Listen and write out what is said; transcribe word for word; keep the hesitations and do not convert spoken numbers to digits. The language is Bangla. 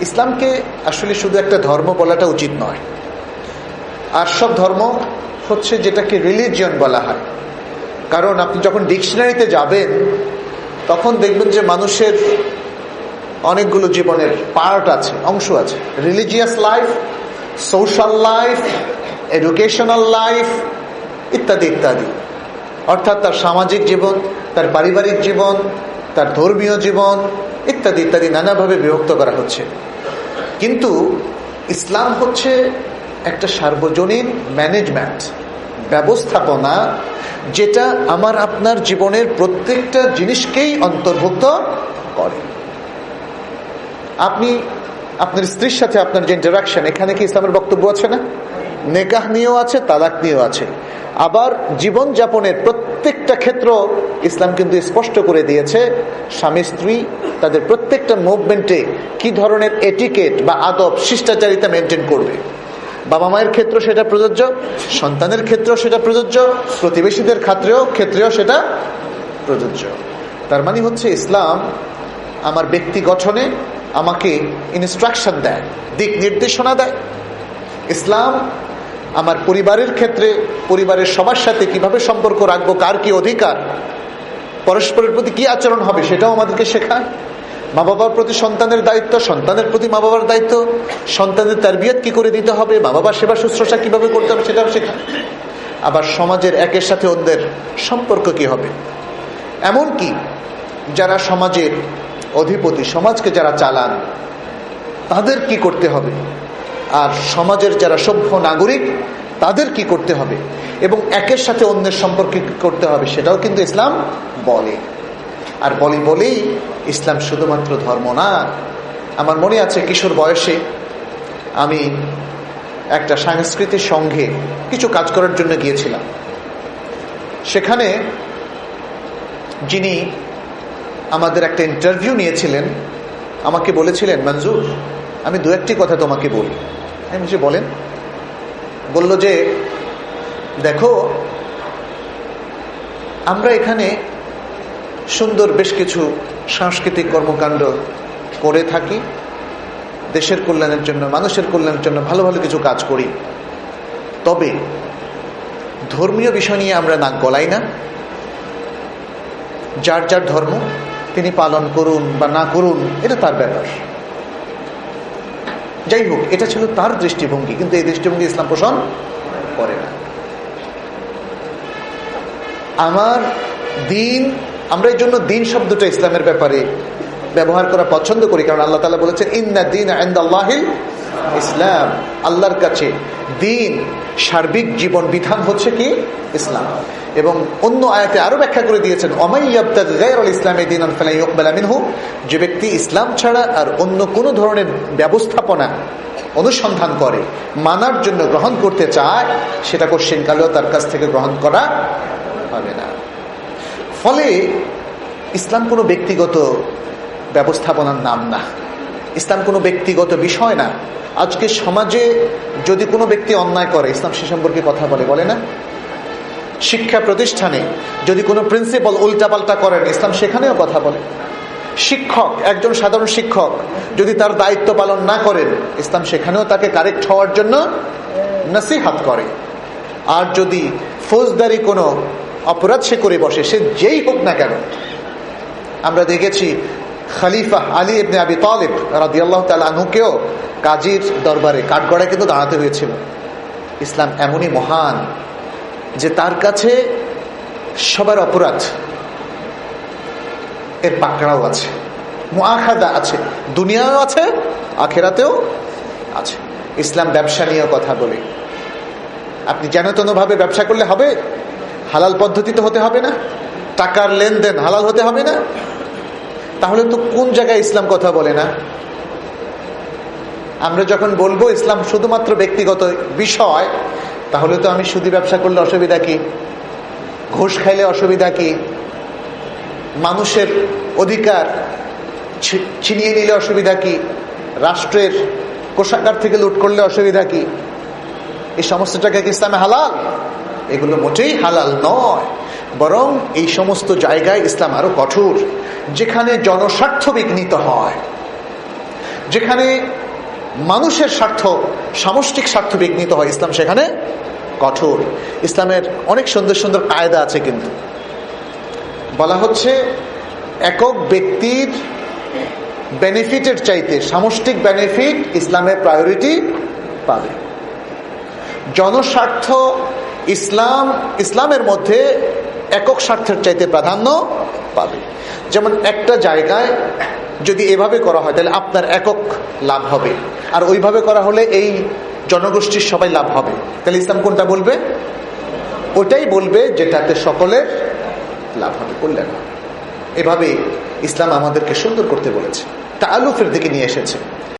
ইসলামকে আসলে শুধু একটা ধর্ম বলাটা উচিত নয়। আর সব ধর্ম হচ্ছে যেটাকে রিলিজিয়ন বলা হয়, কারণ আপনি যখন ডিকশনারিতে যাবেন তখন দেখবেন যে মানুষের অনেকগুলো জীবনের পার্ট আছে, অংশ আছে। Religious life, social life, educational life ইত্যাদি ইত্যাদি। অর্থাৎ তার সামাজিক জীবন, তার পারিবারিক জীবন, তার ধর্মীয় জীবন ইত্যাদি ইত্যাদি নানাভাবে বিভক্ত করা হচ্ছে। কিন্তু ইসলাম হচ্ছে একটা সার্বজনীন ম্যানেজমেন্ট, ব্যবস্থাপনা, যেটা আমার আপনার জীবনের প্রত্যেকটা জিনিসকেই অন্তর্ভুক্ত করে। আপনি আপনার স্ত্রীর সাথে আপনার যে ইন্টারাকশন, এখানে কি ইসলামের বক্তব্য আছে না? নেকাহ নিয়েও আছে, তালাক নিয়েও আছে। আবার জীবন যাপনের প্রত্যেকটা ক্ষেত্র ইসলাম কিন্তু স্পষ্ট করে দিয়েছে স্বামী স্ত্রী তাদের প্রত্যেকটা মুভমেন্টে কি ধরনের এটিকেট বা আদব শিষ্টাচারিতা মেনটেন করবে। বাবা মায়ের ক্ষেত্রে সেটা প্রযোজ্য, সন্তানের ক্ষেত্রেও সেটা প্রযোজ্য, প্রতিবেশীদের ক্ষেত্রেও ক্ষেত্রেও সেটা প্রযোজ্য। তার মানে হচ্ছে ইসলাম আমার ব্যক্তি গঠনে আমাকে ইনস্ট্রাকশন দেয়, দিক নির্দেশনা দেয়। ইসলাম আমার পরিবারের ক্ষেত্রে পরিবারের সবার সাথে কিভাবে সম্পর্ক রাখবো, কার কি অধিকার, পরস্পরের প্রতি কি আচরণ হবে সেটাও আমাদেরকে শেখায়। মা বাবার প্রতি সন্তানের দায়িত্ব, সন্তানের প্রতি মা বাবার দায়িত্ব, সন্তানের তারবিয়ত কি করে দিতে হবে, মা বাবার সেবা শুশ্রূষা কিভাবে করতে হবে সেটাও শেখায়। আবার সমাজের একের সাথে অন্যের সম্পর্ক কি হবে, এমনকি যারা সমাজের অধিপতি, সমাজকে যারা চালান তাদের কি করতে হবে, আর সমাজের যারা সভ্য নাগরিক তাদের কি করতে হবে, এবং একের সাথে অন্যের সম্পর্কে কি করতে হবে সেটাও কিন্তু ইসলাম বলে। আর বলি বলেই ইসলাম শুধুমাত্র ধর্ম না। আমার মনে আছে কিশোর বয়সে আমি একটা সাংস্কৃতিক সংঘে কিছু কাজ করার জন্য গিয়েছিলাম। সেখানে যিনি আমাদের একটা ইন্টারভিউ নিয়েছিলেন আমাকে বলেছিলেন, মঞ্জুর আমি দু একটি কথা তোমাকে বলি। আমি বলছি বলেন। বলল যে দেখো, আমরা এখানে সুন্দর বেশ কিছু সাংস্কৃতিক কর্মকাণ্ড করে থাকি, দেশের কল্যাণের জন্য, মানুষের কল্যাণের জন্য ভালো ভালো কিছু কাজ করি, তবে ধর্মীয় বিষয় নিয়ে আমরা নাক গলাই না। যার যার ধর্ম তিনি পালন করুন বা না করুন, এটা তার ব্যাপার। যাই হোক, এটা ছিল তার দৃষ্টিভঙ্গি, কিন্তু এই দৃষ্টিভঙ্গি ইসলাম পোষণ করে না। আমার দিন, আমরা এই জন্য দিন শব্দটা ইসলামের ব্যাপারে ব্যবহার করা পছন্দ করি, কারণ আল্লাহ তাআলা বলেছেন ইন্না দীন ইনদাল্লাহিল ইসলাম, আল্লাহর কাছে দিন, সার্বিক জীবন বিধান হচ্ছে কি ইসলাম। এবং অন্য আয়াতে আরো ব্যাখ্যা করে দিয়েছেন ওমাই ইয়াবতাগি গায়রাল ইসলামি দীনান ফালান ইউকবালা মিনহু, যে ব্যক্তি ইসলাম ছাড়া আর অন্য কোন ধরনের ব্যবস্থাপনা অনুসন্ধান করে, মানার জন্য গ্রহণ করতে চায়, সেটা কোশ্চেন কালেও তার কাছ থেকে গ্রহণ করা হবে না। ফলে ইসলাম কোনো ব্যক্তিগত ব্যবস্থাপনার নাম না, ইসলাম কোনো ব্যক্তিগত বিষয় না। আজকে সমাজে যদি কোনো ব্যক্তি অন্যায় করে, ইসলাম সে সম্পর্কে কথা বলে, বলে না? শিক্ষা প্রতিষ্ঠানে যদি কোনো প্রিন্সিপাল উল্টাপাল্টা করেন, ইসলাম সেখানেও কথা বলে। শিক্ষক, একজন সাধারণ শিক্ষক যদি তার দায়িত্ব পালন না করেন, ইসলাম সেখানেও তাকে কারেক্ট হওয়ার জন্য নসিহত করে। আর যদি ফৌজদারি কোনো অপরাধ সে করে বসে, সে যেই হোক না কেন, আমরা দেখেছি খলিফা আলী ইবনে আবি তালিব রাদিয়াল্লাহু তাআলা আনহুকেও কাজীর দরবারে কাঠগড়ায় কিন্তু দাঁড়াতে হয়েছিল। ইসলাম এমনই মহান যে তার কাছে সবার অপরাধ এর পাকড়াও আছে, মুআখাদা আছে, দুনিয়াও আছে, আখিরাতেও আছে। ইসলাম ব্যবসা নিয়ে কথা বলে। আপনি যেন তেন ভাবে ব্যবসা করলে হবে? হালাল পদ্ধতিতে হতে হবে না? টাকার লেনদেন হালাল হতে হবে না? তাহলে তো কোন জায়গায় ইসলাম কথা বলে না? আমরা যখন বলবো ইসলাম শুধুমাত্র ব্যক্তিগত বিষয়, তাহলে তো আমি সুদি ব্যবসা করলে অসুবিধা কি, ঘুষ খাইলে অসুবিধা কি, মানুষের অধিকার ছিনিয়ে নিলে অসুবিধা কি, রাষ্ট্রের কোষাগার থেকে লুট করলে অসুবিধা কি? এই সমস্ত টাকা কি ইসলামে হালাল? এগুলো মোটেই হালাল নয়। বরং এই সমস্ত জায়গায় ইসলাম আরো কঠোর, যেখানে জনস্বার্থ বিঘ্নিত হয়, যেখানে মানুষের স্বার্থ, সামষ্টিক স্বার্থ বিঘ্নিত হয়, ইসলাম সেখানে কঠোর। ইসলামের অনেক সুন্দর সুন্দর কায়দা আছে, কিন্তু বলা হচ্ছে একক ব্যক্তির বেনিফিটের চাইতে সামষ্টিক বেনিফিট ইসলামের প্রায়োরিটি পাবে। জনস্বার্থ ইসলাম ইসলামের মধ্যে একক স্বার্থের চাইতে প্রাধান্য পাবে। যেমন একটা জায়গায় যদি এভাবে করা হয় তাহলে আপনার একক লাভ হবে, আর ওইভাবে করা হলে এই জনগোষ্ঠীর সবাই লাভ হবে। তাহলে ইসলাম কোনটা বলবে? ওটাই বলবে যেটাতে সকলের লাভ হবে, কল্যাণ হবে। এভাবে ইসলাম আমাদেরকে সুন্দর করতে বলেছে, তাআলুফের দিকে নিয়ে এসেছে।